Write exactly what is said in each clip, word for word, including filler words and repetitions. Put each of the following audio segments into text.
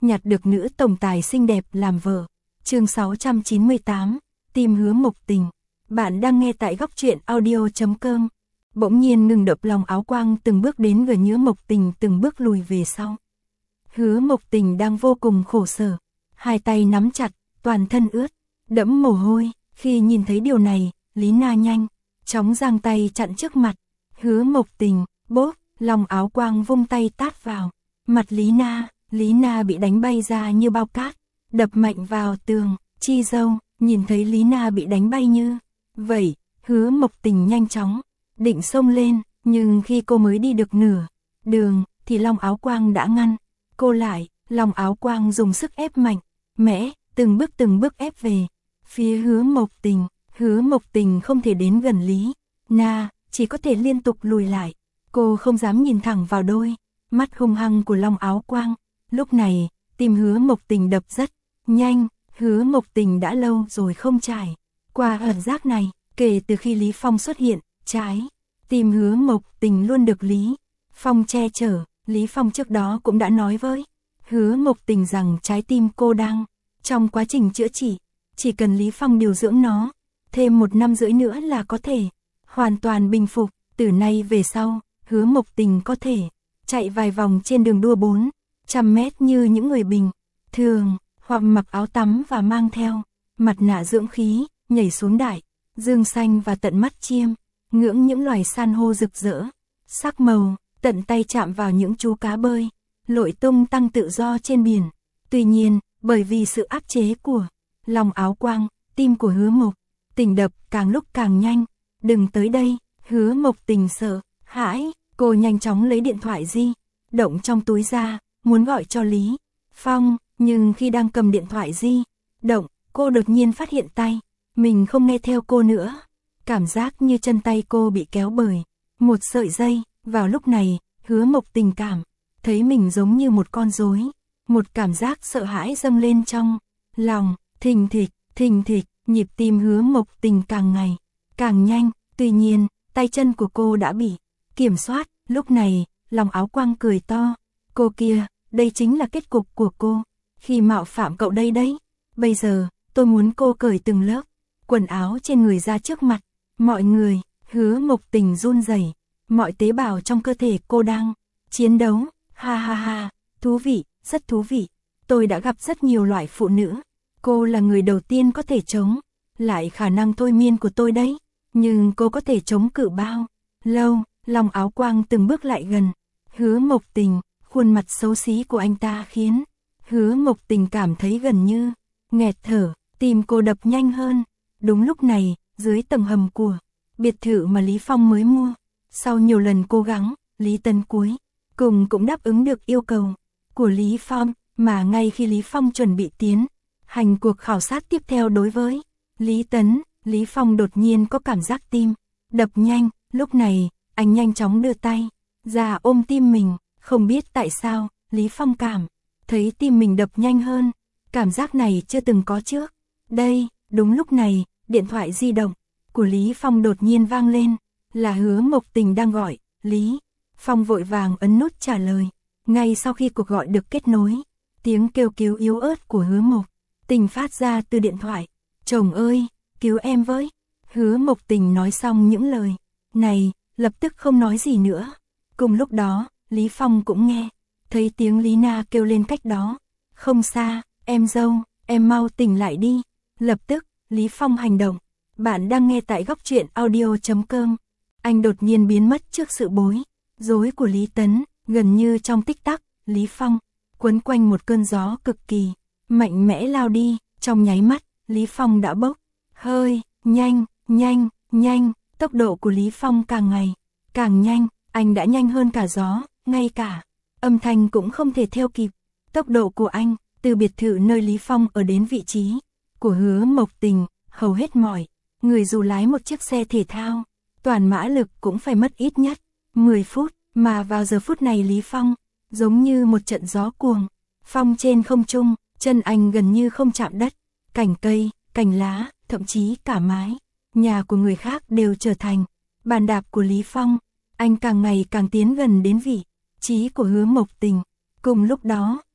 nhặt được nữ tổng tài xinh đẹp làm vợ. Chương sáu trăm chín mươi tám, tìm Hứa Mộc Tình. Bạn đang nghe tại góc truyện audio chấm com. Bỗng nhiên ngừng đập lòng áo quang từng bước đến gần Hứa Mộc Tình, từng bước lùi về sau. Hứa Mộc Tình đang vô cùng khổ sở, hai tay nắm chặt, toàn thân ướt, đẫm mồ hôi. Khi nhìn thấy điều này, Lý Na nhanh chóng giang tay chặn trước mặt. Hứa Mộc Tình, bốp, lòng áo quang vung tay tát vào mặt Lý Na. Lý Na bị đánh bay ra như bao cát, đập mạnh vào tường. Chi Dâu nhìn thấy Lý Na bị đánh bay như vậy, Hứa Mộc Tình nhanh chóng định xông lên, nhưng khi cô mới đi được nửa đường thì lòng áo quang đã ngăn cô lại. Lòng áo quang dùng sức ép mạnh mẽ, từng bước từng bước ép về phía Hứa Mộc Tình. Hứa Mộc Tình không thể đến gần Lý Na, chỉ có thể liên tục lùi lại. Cô không dám nhìn thẳng vào đôi mắt hung hăng của lòng áo quang. Lúc này, tim Hứa Mộc Tình đập rất nhanh. Hứa Mộc Tình đã lâu rồi không trải qua ẩn giác này. Kể từ khi Lý Phong xuất hiện, trái tim Hứa Mộc Tình luôn được Lý Phong che chở. Lý Phong trước đó cũng đã nói với Hứa Mộc Tình rằng trái tim cô đang trong quá trình chữa trị, chỉ cần Lý Phong điều dưỡng nó, thêm một năm rưỡi nữa là có thể hoàn toàn bình phục. Từ nay về sau, Hứa Mộc Tình có thể chạy vài vòng trên đường đua bốn trăm mét như những người bình thường, hoặc mặc áo tắm và mang theo mặt nạ dưỡng khí, nhảy xuống đại dương xanh và tận mắt chiêm ngưỡng những loài san hô rực rỡ sắc màu, tận tay chạm vào những chú cá bơi lội tung tăng tự do trên biển. Tuy nhiên, bởi vì sự áp chế của lòng áo quang, tim của Hứa Mộc Tình đập càng lúc càng nhanh. Đừng tới đây. Hứa Mộc Tình sợ hãi, cô nhanh chóng lấy điện thoại di động trong túi ra, muốn gọi cho Lý Phong, nhưng khi đang cầm điện thoại di động, cô đột nhiên phát hiện tay mình không nghe theo cô nữa. Cảm giác như chân tay cô bị kéo bởi một sợi dây. Vào lúc này, Hứa Mộc Tình cảm thấy mình giống như một con rối. Một cảm giác sợ hãi dâng lên trong lòng, thình thịch, thình thịch, nhịp tim Hứa Mộc Tình càng ngày càng nhanh. Tuy nhiên, tay chân của cô đã bị kiểm soát. Lúc này, lòng áo quang cười to. Cô kia, đây chính là kết cục của cô khi mạo phạm cậu đây đấy. Bây giờ, tôi muốn cô cởi từng lớp quần áo trên người ra trước mặt mọi người. Hứa Mộc Tình run rẩy, mọi tế bào trong cơ thể cô đang chiến đấu. Ha ha ha, thú vị, rất thú vị. Tôi đã gặp rất nhiều loại phụ nữ. Cô là người đầu tiên có thể chống lại khả năng thôi miên của tôi đấy. Nhưng cô có thể chống cự bao lâu? Lòng áo quang từng bước lại gần Hứa Mộc Tình. Khuôn mặt xấu xí của anh ta khiến Hứa Mộc Tình cảm thấy gần như nghẹt thở. Tim cô đập nhanh hơn. Đúng lúc này, dưới tầng hầm của biệt thự mà Lý Phong mới mua, sau nhiều lần cố gắng, Lý Tấn cuối cùng cũng đáp ứng được yêu cầu của Lý Phong. Mà ngay khi Lý Phong chuẩn bị tiến hành cuộc khảo sát tiếp theo đối với Lý Tấn, Lý Phong đột nhiên có cảm giác tim đập nhanh. Lúc này, anh nhanh chóng đưa tay ra ôm tim mình. Không biết tại sao, Lý Phong cảm thấy tim mình đập nhanh hơn. Cảm giác này chưa từng có trước đây. Đúng lúc này, điện thoại di động của Lý Phong đột nhiên vang lên. Là Hứa Mộc Tình đang gọi. Lý Phong vội vàng ấn nút trả lời. Ngay sau khi cuộc gọi được kết nối, tiếng kêu cứu yếu ớt của Hứa Mộc Tình phát ra từ điện thoại. Chồng ơi, cứu em với. Hứa Mộc Tình nói xong những lời này, lập tức không nói gì nữa. Cùng lúc đó, Lý Phong cũng nghe thấy tiếng Lý Na kêu lên cách đó không xa. Em dâu, em mau tỉnh lại đi. Lập tức, Lý Phong hành động. Bạn đang nghe tại góc truyện audio chấm com. Anh đột nhiên biến mất trước sự bối rối của Lý Tấn. Gần như trong tích tắc, Lý Phong quấn quanh một cơn gió cực kỳ mạnh mẽ lao đi. Trong nháy mắt, Lý Phong đã bốc hơi nhanh, nhanh, nhanh. Tốc độ của Lý Phong càng ngày càng nhanh. Anh đã nhanh hơn cả gió, ngay cả âm thanh cũng không thể theo kịp tốc độ của anh. Từ biệt thự nơi Lý Phong ở đến vị trí của Hứa Mộc Tình, hầu hết mọi người dù lái một chiếc xe thể thao toàn mã lực cũng phải mất ít nhất mười phút. Mà vào giờ phút này Lý Phong giống như một trận gió cuồng phong trên không trung. Chân anh gần như không chạm đất. Cành cây, cành lá, thậm chí cả mái nhà của người khác đều trở thành bàn đạp của Lý Phong. Anh càng ngày càng tiến gần đến vị trí của Hứa Mộc Tình. Cùng lúc đó,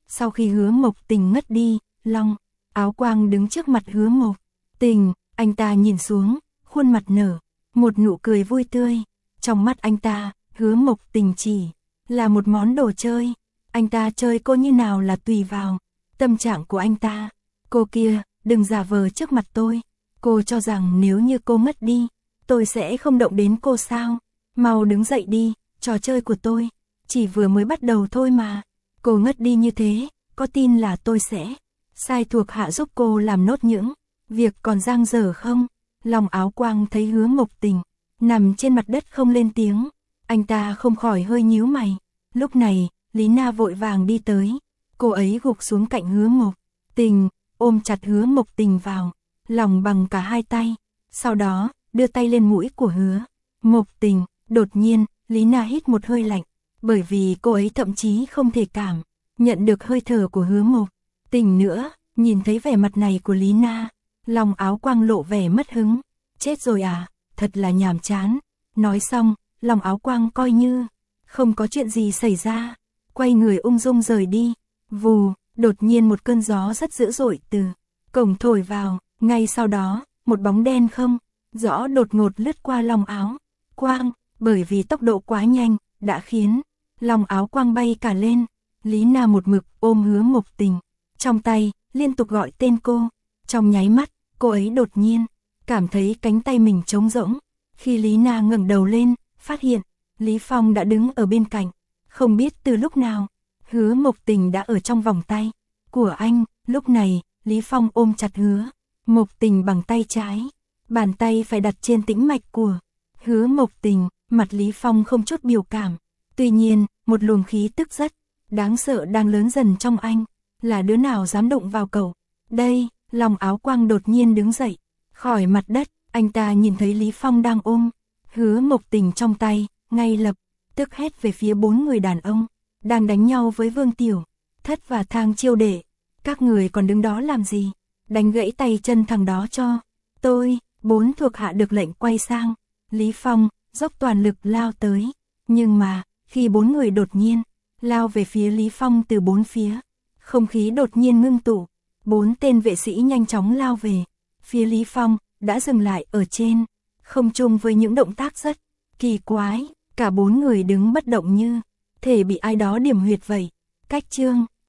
Sau khi Hứa Mộc Tình ngất đi, Long Áo Quang đứng trước mặt Hứa Mộc Tình, anh ta nhìn xuống, khuôn mặt nở một nụ cười vui tươi. Trong mắt anh ta, Hứa Mộc Tình chỉ là một món đồ chơi. Anh ta chơi cô như nào là tùy vào tâm trạng của anh ta. Cô kia, đừng giả vờ trước mặt tôi. Cô cho rằng nếu như cô mất đi, tôi sẽ không động đến cô sao? Mau đứng dậy đi, trò chơi của tôi chỉ vừa mới bắt đầu thôi mà. Cô ngất đi như thế, có tin là tôi sẽ sai thuộc hạ giúp cô làm nốt những việc còn dang dở không? Long Áo Quang thấy Hứa Mộc Tình nằm trên mặt đất không lên tiếng, anh ta không khỏi hơi nhíu mày. Lúc này, Lý Na vội vàng đi tới, cô ấy gục xuống cạnh Hứa Mộc Tình, ôm chặt Hứa Mộc Tình vào lòng bằng cả hai tay, sau đó đưa tay lên mũi của Hứa Mộc Tình. Đột nhiên, Lý Na hít một hơi lạnh, bởi vì cô ấy thậm chí không thể cảm nhận được hơi thở của Hứa Mộc Tình nữa. Nhìn thấy vẻ mặt này của Lý Na, Long Áo Quang lộ vẻ mất hứng. Chết rồi à, thật là nhàm chán. Nói xong, Long Áo Quang coi như không có chuyện gì xảy ra, quay người ung dung rời đi. Vù, đột nhiên một cơn gió rất dữ dội từ cổng thổi vào, ngay sau đó, một bóng đen không rõ đột ngột lướt qua Long Áo Quang, bởi vì tốc độ quá nhanh, đã khiến Long Áo Quang bay cả lên. Lý Na một mực ôm Hứa Mộc Tình trong tay, liên tục gọi tên cô. Trong nháy mắt, cô ấy đột nhiên cảm thấy cánh tay mình trống rỗng. Khi Lý Na ngẩng đầu lên, phát hiện Lý Phong đã đứng ở bên cạnh. Không biết từ lúc nào, Hứa Mộc Tình đã ở trong vòng tay của anh. Lúc này, Lý Phong ôm chặt Hứa Mộc Tình bằng tay trái, bàn tay phải đặt trên tĩnh mạch của Hứa Mộc Tình. Mặt Lý Phong không chút biểu cảm, tuy nhiên, một luồng khí tức rất đáng sợ đang lớn dần trong anh. Là đứa nào dám động vào cậu? Đây, Long Áo Quang đột nhiên đứng dậy khỏi mặt đất, anh ta nhìn thấy Lý Phong đang ôm Hứa Mộc Tình trong tay, ngay lập tức hét về phía bốn người đàn ông đang đánh nhau với Vương Tiểu Thất và Thang Chiêu Đệ. Các người còn đứng đó làm gì? Đánh gãy tay chân thằng đó cho tôi. Bốn thuộc hạ được lệnh quay sang Lý Phong, dốc toàn lực lao tới. Nhưng mà, khi bốn người đột nhiên lao về phía Lý Phong từ bốn phía, không khí đột nhiên ngưng tụ. Bốn tên vệ sĩ nhanh chóng lao về phía Lý Phong, đã dừng lại ở trên không trung với những động tác rất kỳ quái. Cả bốn người đứng bất động như thể bị ai đó điểm huyệt vậy. Cách chương